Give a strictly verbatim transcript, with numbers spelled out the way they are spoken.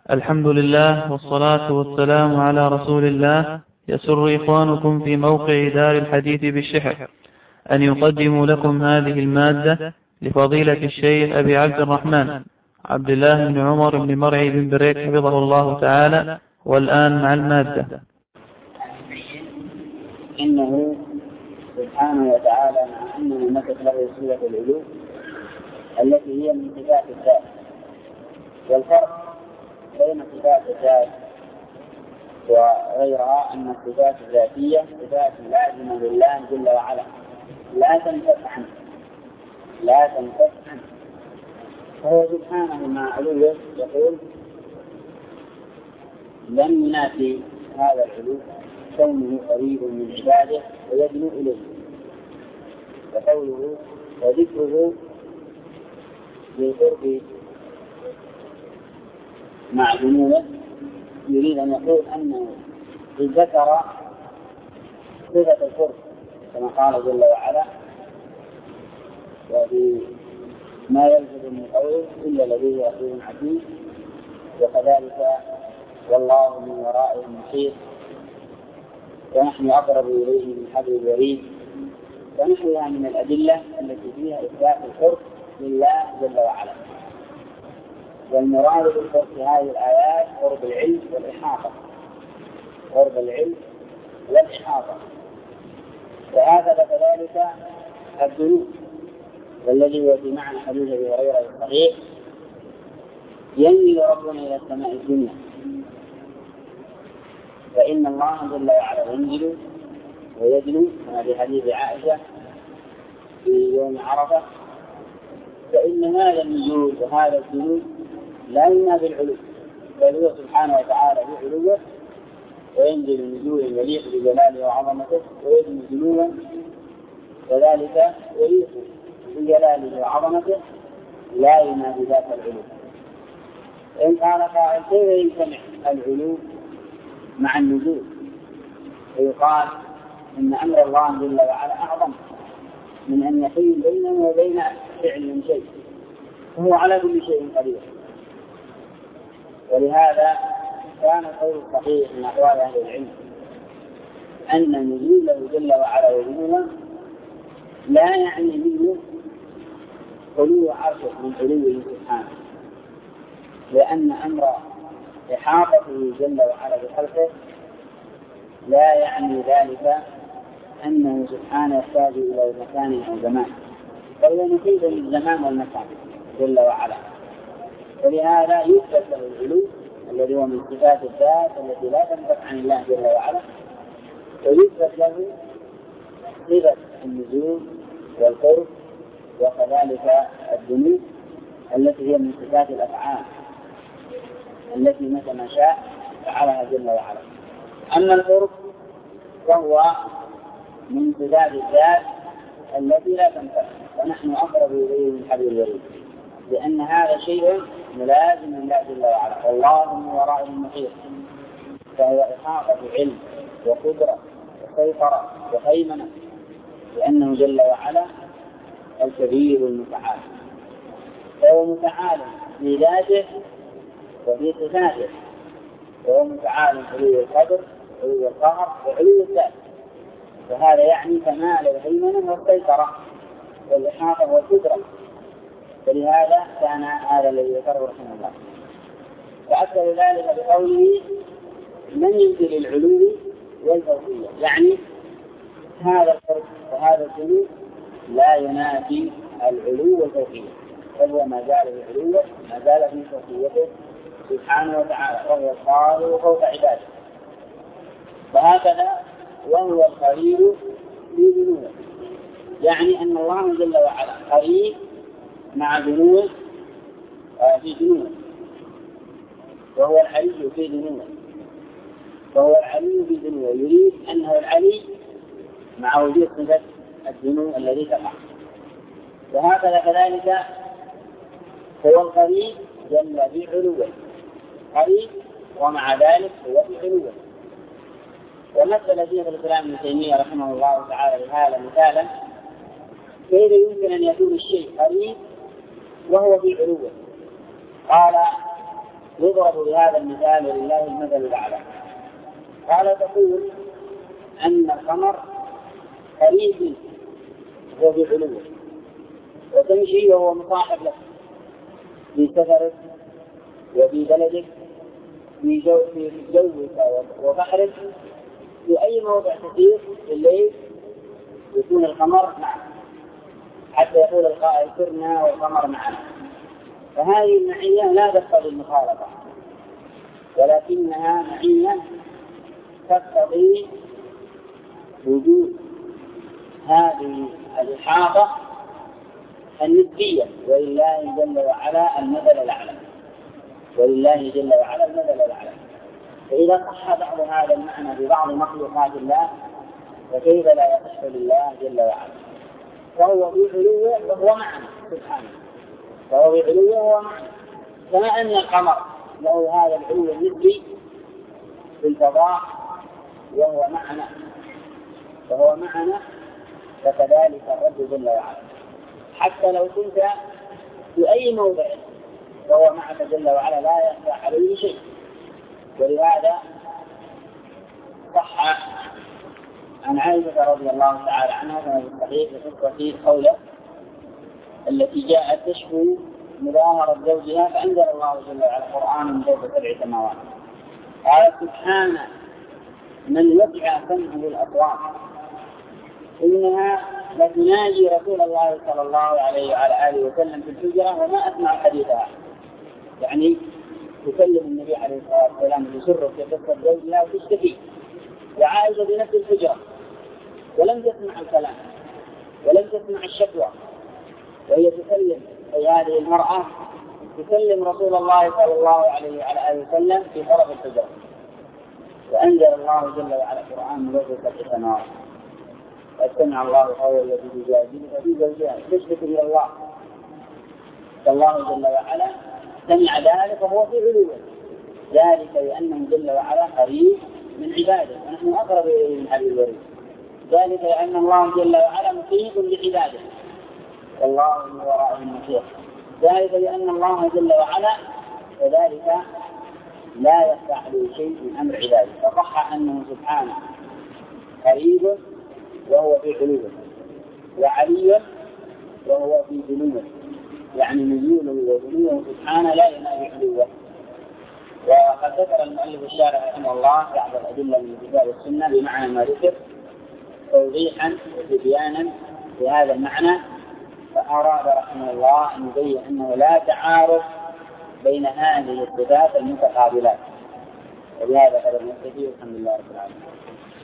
الحمد لله والصلاة والسلام على رسول الله. يسر إخوانكم في موقع دار الحديث بالشحر أن يقدموا لكم هذه المادة لفضيلة الشيخ أبي عبد الرحمن عبد الله بن عمر بن مرعي بن بريك حفظه الله تعالى. والآن مع المادة. إنه سبحانه وتعالى مع أنه مثل له صفة العلو التي هي من صفات الذات، والفرق بين صفات الذات وغيرها أن الصفات الذاتية صفات لازمة لله جل وعلا لا تنفك عنه لا تنفك عنه فهو سبحانه مع علوه يقول لم ينافي هذا العلو كونه قريب من عباده ويدنو إليه، وقوله وذكره بالقرب مع دنوه يريد أن يقول أنه ذكر صفة القرب كما قال جل وعلا وبما يلفظ من قوله إلا لديه رقيب عتيد، وكذلك والله من ورائهم محيط ونحن أقرب إليه من حبل الوريد ونحوها من الأدلة التي فيها إثبات القرب لله جل وعلا. والمراد بالقرب في هذه الآيات قرب العلم والإحاطة قرب العلم والإحاطة وهكذا كذلك الذنوب، والذي هو في معنى حديث أبي هريرة الصحيح ينزل ربنا إلى السماء الدنيا، فإن الله جل وعلا ينزل ويدنو كما في حديث عائشة في يوم عرفة، فإن هذا النزول وهذا الدنو لا ينافي العلو، بل هو سبحانه وتعالى بعلوه وينزل نزولا يليق بجلاله وعظمته ويدنو دنوا كذلك يليق بجلاله وعظمته لا ينافي ذات العلو. إن قال قائل كيف يجتمع العلو مع النزول؟ ويقال إن أمر الله جل وعلا أعظم من أن يحيل بينه وبين فعل من شيء، وهو على كل شيء قدير. ولهذا كان القول الصحيح من أقوال أهل العلم أن نزوله جل وعلا وجنوه لا يعني منه علو عرشه من علوه سبحانه، لأن أمر إحاطته جل وعلا بخلقه لا يعني ذلك أنه سبحانه يحتاج إلى مكان أو زمان، بل هو محيط للزمان والمكان جل وعلا. ولهذا يثبت له العلو الذي هو من صفات الذات التي لا تنفك عن الله جل وعلا، ويثبت له صفة النزول والقرب وكذلك الدنو التي هي من صفات الأفعال التي متى ما شاء فعلها جل وعلا. أما القرب فهو من صفات الذات التي لا تنفك، ونحن أقرب إليه من حبل الوريد، لأن هذا شيء ملازم لله جل وعلا. والله من ورائهم محيط، فهو إحاطة علم وقدرة وسيطرة وهيمنة، لأنه جل وعلا الكبير المتعال، فهو متعال في ذاته وفي صفاته، وهو متعال علو القدر علو القهر وعلو الذات، وهذا يعني كمال الهيمنة والسيطرة والإحاطة والقدرة. ولهذا كان هذا الذي ذكره رحمه الله. فأكد ذلك بقوله من ينزل العلو والفوقية، يعني هذا القرب وهذا الجنوب لا ينافي العلو والفوقية، بل هو ما زال بعلوه ما زال في فوقيته سبحانه وتعالى، وهو القاهر فوق عباده. وهكذا وهو القريب في دنوه، يعني أن الله جل وعلا قريب مع دنوه في دنوه، وهو العلي في دنوه، وهو العلي في دنوه يريد أنه العلي مع وجود صفة الدنو الذي تقع. وهكذا كذلك هو القريب جل بعلوه، قريب ومع ذلك هو بعلوه. ومثل شيخ الإسلام ابن تيمية رحمه الله تعالى لهذا مثالا كيف يمكن أن يكون الشيء قريب وهو في علوه. قال يضرب بهذا المثال ولله المثل الأعلى. قال تقول أن القمر قريب وهو بعلوه، وتمشي وهو مصاحب لك في سفرك وفي بلدك في جو في جوك وبحرك، في أي موضع تسير في الليل يكون القمر معك، حتى يقول القائل سرنا والقمر معنا. فهذه المعية لا تقتضي المخالطة، ولكنها معية تقتضي وجود هذه الإحاطة النسبية، ولله جل وعلا المثل الأعلى، ولله جل وعلا المثل الأعلى. فإذا صح بعض هذا المعنى ببعض مخلوقات الله فكيف لا يصح لله جل وعلا؟ فهو بعلوه وهو معنا سبحانه، فهو بعلوه وهو معنا، كما أن القمر له هذا العلو النسبي في الفضاء وهو معنا، فهو معنا، فكذلك الرب جل وعلا. حتى لو كنت في أي موضع وهو معك جل وعلا لا يخفى عليه شيء. ولهذا صح عن عائشة رضي الله تعالى عنها كما في الصحيح في قصة قوله التي جاءت تشكو مظاهرة زوجها فأنزل الله جل وعلا القرآن من فوق سبع سماوات. قال سبحان من وسع سمعه الأصوات إنها لتناجي رسول الله صلى الله عليه وعلى آله وسلم في الحجرة وما أسمع حديثها، يعني تكلم النبي عليه الصلاة والسلام بسره في قصة زوجها وتشتكي، وعائشة بنفس الحجرة ولم تسمع الكلام ولم تسمع الشكوى، وهي تكلم أي هذه المرأة تكلم رسول الله صلى الله عليه وعلى آله وسلم في طرف الحجرة، وأنزل الله جل وعلا القرآن من وجه سبع سماوات. فسمع الله قول التي تجادلك في زوجها تشتكي إلى الله، فالله جل وعلا سمع ذلك وهو في علوه، ذلك لأنه جل وعلا قريب من عباده ونحن أقرب إليه من حبل الوريد، ذلك لأن الله جل وعلا محيط بعباده والله من ورائهم محيط، ذلك لأن الله جل وعلا وذلك لا يخفى عليه شيء من أمر عباده. فصح أنه سبحانه قريب وهو في علوه، وعلي وهو في دنوه، يعني نزوله ودنوه سبحانه لا ينال علوه. وقد ذكر المؤلف الشارح رحمه الله بعض الأدلة من الكتاب والسنة بمعنى ما ذكر توضيحا وتبيانا لهذا المعنى، فأراد رحمه الله أن يبين أنه لا تعارض بين هذه الصفات المتقابلات. وبهذا قدر نكتفي والحمد لله رب العالمين.